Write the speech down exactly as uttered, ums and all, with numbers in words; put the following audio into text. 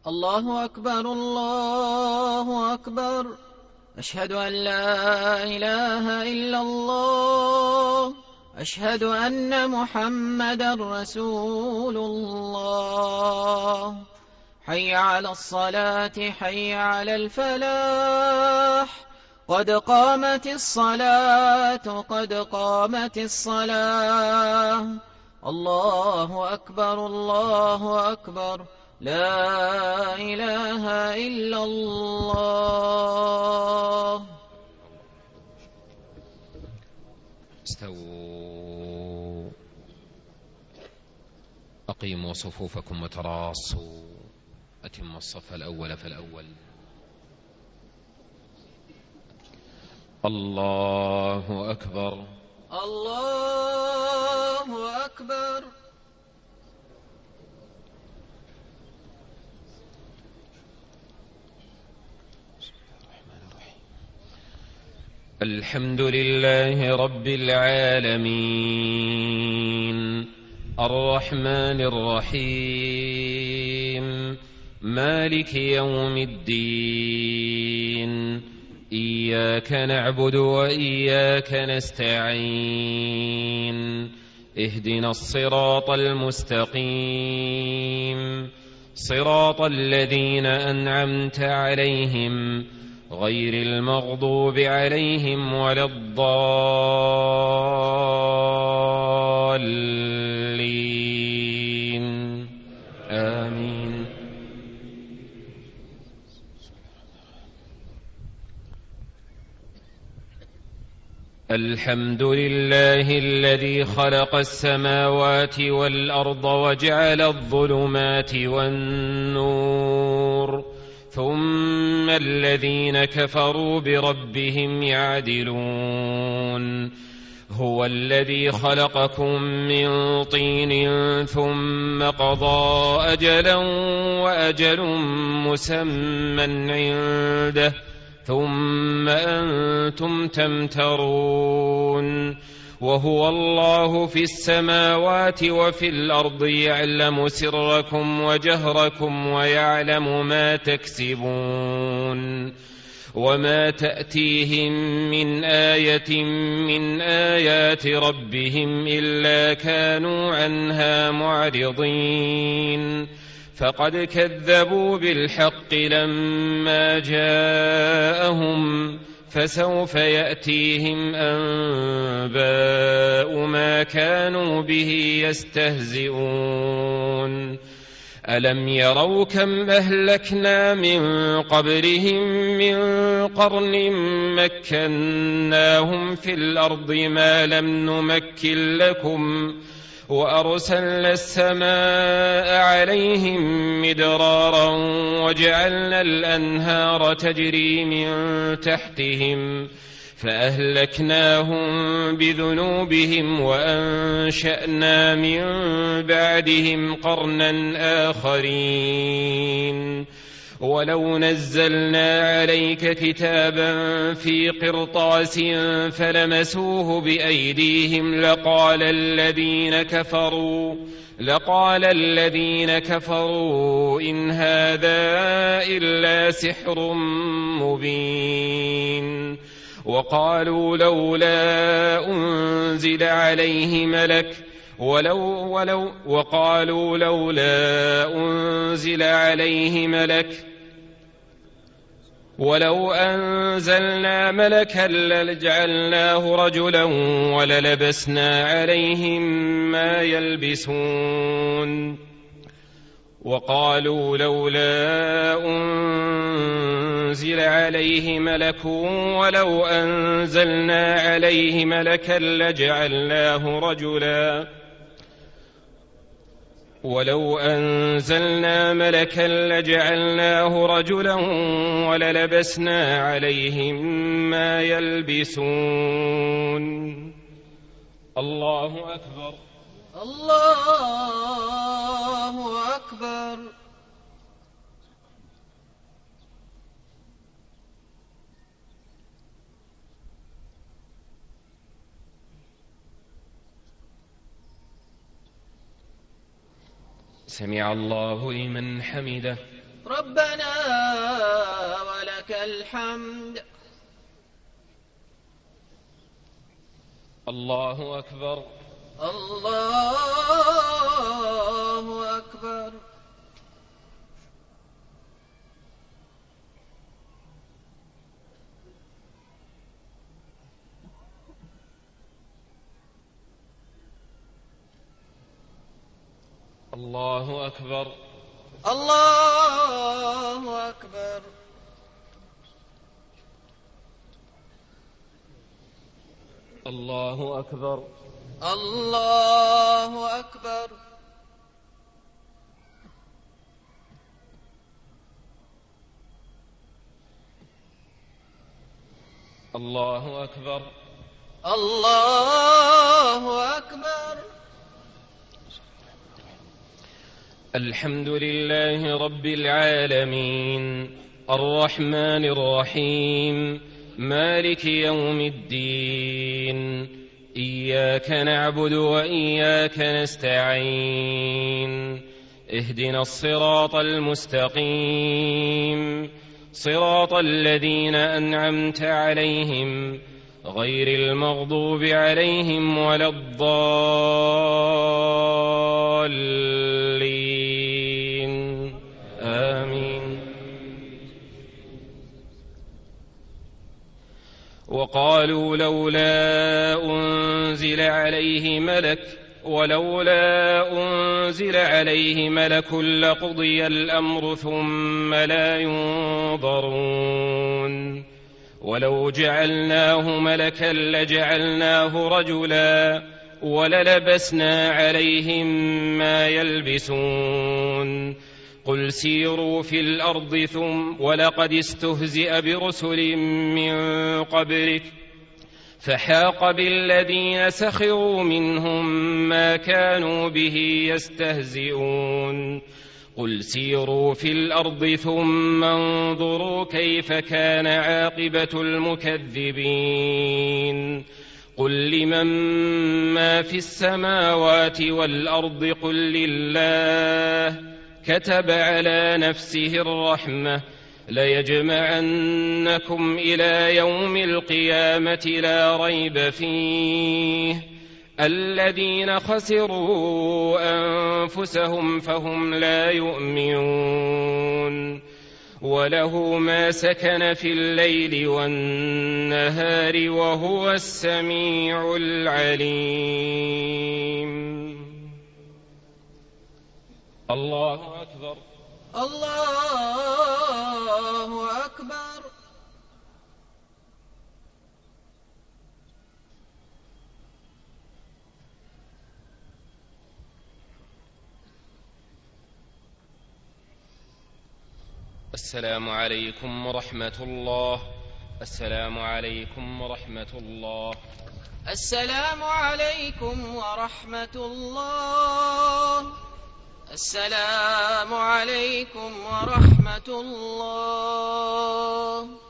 الله أكبر الله أكبر. أشهد أن لا إله إلا الله. أشهد أن محمدا رسول الله. حي على الصلاة حي على الفلاح. قد قامت الصلاة قد قامت الصلاة. الله أكبر الله أكبر. لا إله إلا الله. استووا، أقيموا صفوفكم وتراصوا، أتموا الصف الأول فالأول. الله أكبر الله أكبر. الحمد لله رب العالمين، الرحمن الرحيم، مالك يوم الدين. إياك نعبد وإياك نستعين. اهدنا الصراط المستقيم، صراط الذين أنعمت عليهم غير المغضوب عليهم ولا الضالين. آمين. الحمد لله الذي خلق السماوات والأرض وجعل الظلمات والنور، ثم الذين كفروا بربهم يعدلون. هو الذي خلقكم من طين ثم قضى أجلا وأجل مسمى عنده، ثم أنتم تمترون. وهو الله في السماوات وفي الأرض، يعلم سركم وجهركم ويعلم ما تكسبون. وما تأتيهم من آية من آيات ربهم إلا كانوا عنها معرضين. فقد كذبوا بالحق لما جاءهم، فسوف يأتيهم أنباء ما كانوا به يستهزئون. ألم يروا كم أهلكنا من قبلهم من قرن مكناهم في الأرض ما لم نمكن لكم، وأرسلنا السماء عليهم مدرارا وجعلنا الأنهار تجري من تحتهم، فأهلكناهم بذنوبهم وأنشأنا من بعدهم قرنا آخرين. ولو نزلنا عليك كتابا في قرطاس فلمسوه بأيديهم لقال الذين كفروا لقال الذين كفروا إن هذا إلا سحر مبين. وقالوا لولا أنزل عليه ملك ولو ولو وقالوا لولا أنزل عليه ملك ولو أنزلنا ملكا لجعلناه رجلا وللبسنا عليهم ما يلبسون. وقالوا لولا أنزل عليه ملك ولو أنزلنا عليه ملكا لجعلناه رجلا ولو أنزلنا ملكا لجعلناه رجلا وللبسنا عليهم ما يلبسون. الله أكبر الله أكبر. سمع الله لمن حمده. ربنا ولك الحمد. الله أكبر. الله أكبر. الله أكبر. الله أكبر. الله أكبر. الله أكبر. الله أكبر. الله أكبر. الحمد لله رب العالمين الرحمن الرحيم مالك يوم الدين إياك نعبد وإياك نستعين اهدنا الصراط المستقيم صراط الذين أنعمت عليهم غير المغضوب عليهم ولا الضالين آمين. وقالوا لولا أنزل عليه ملك ولولا أنزل عليه ملك لقضي الأمر ثم لا ينظرون ولو جعلناه ملكا لجعلناه رجلا وللبسنا عليهم ما يلبسون قل سيروا في الأرض ثم ولقد استهزئ برسل من قبلك فحاق بالذين سخروا منهم ما كانوا به يستهزئون قل سيروا في الأرض ثم انظروا كيف كان عاقبة المكذبين قل لمن ما في السماوات والأرض قل لله كتب على نفسه الرحمة ليجمعنكم إلى يوم القيامة لا ريب فيه الذين خسروا أنفسهم فهم لا يؤمنون وله ما سكن في الليل والنهار وهو السميع العليم. الله أكبر. الله أكبر. السلام عليكم ورحمة الله. السلام عليكم ورحمة الله. السلام عليكم ورحمة الله. السلام عليكم ورحمة الله.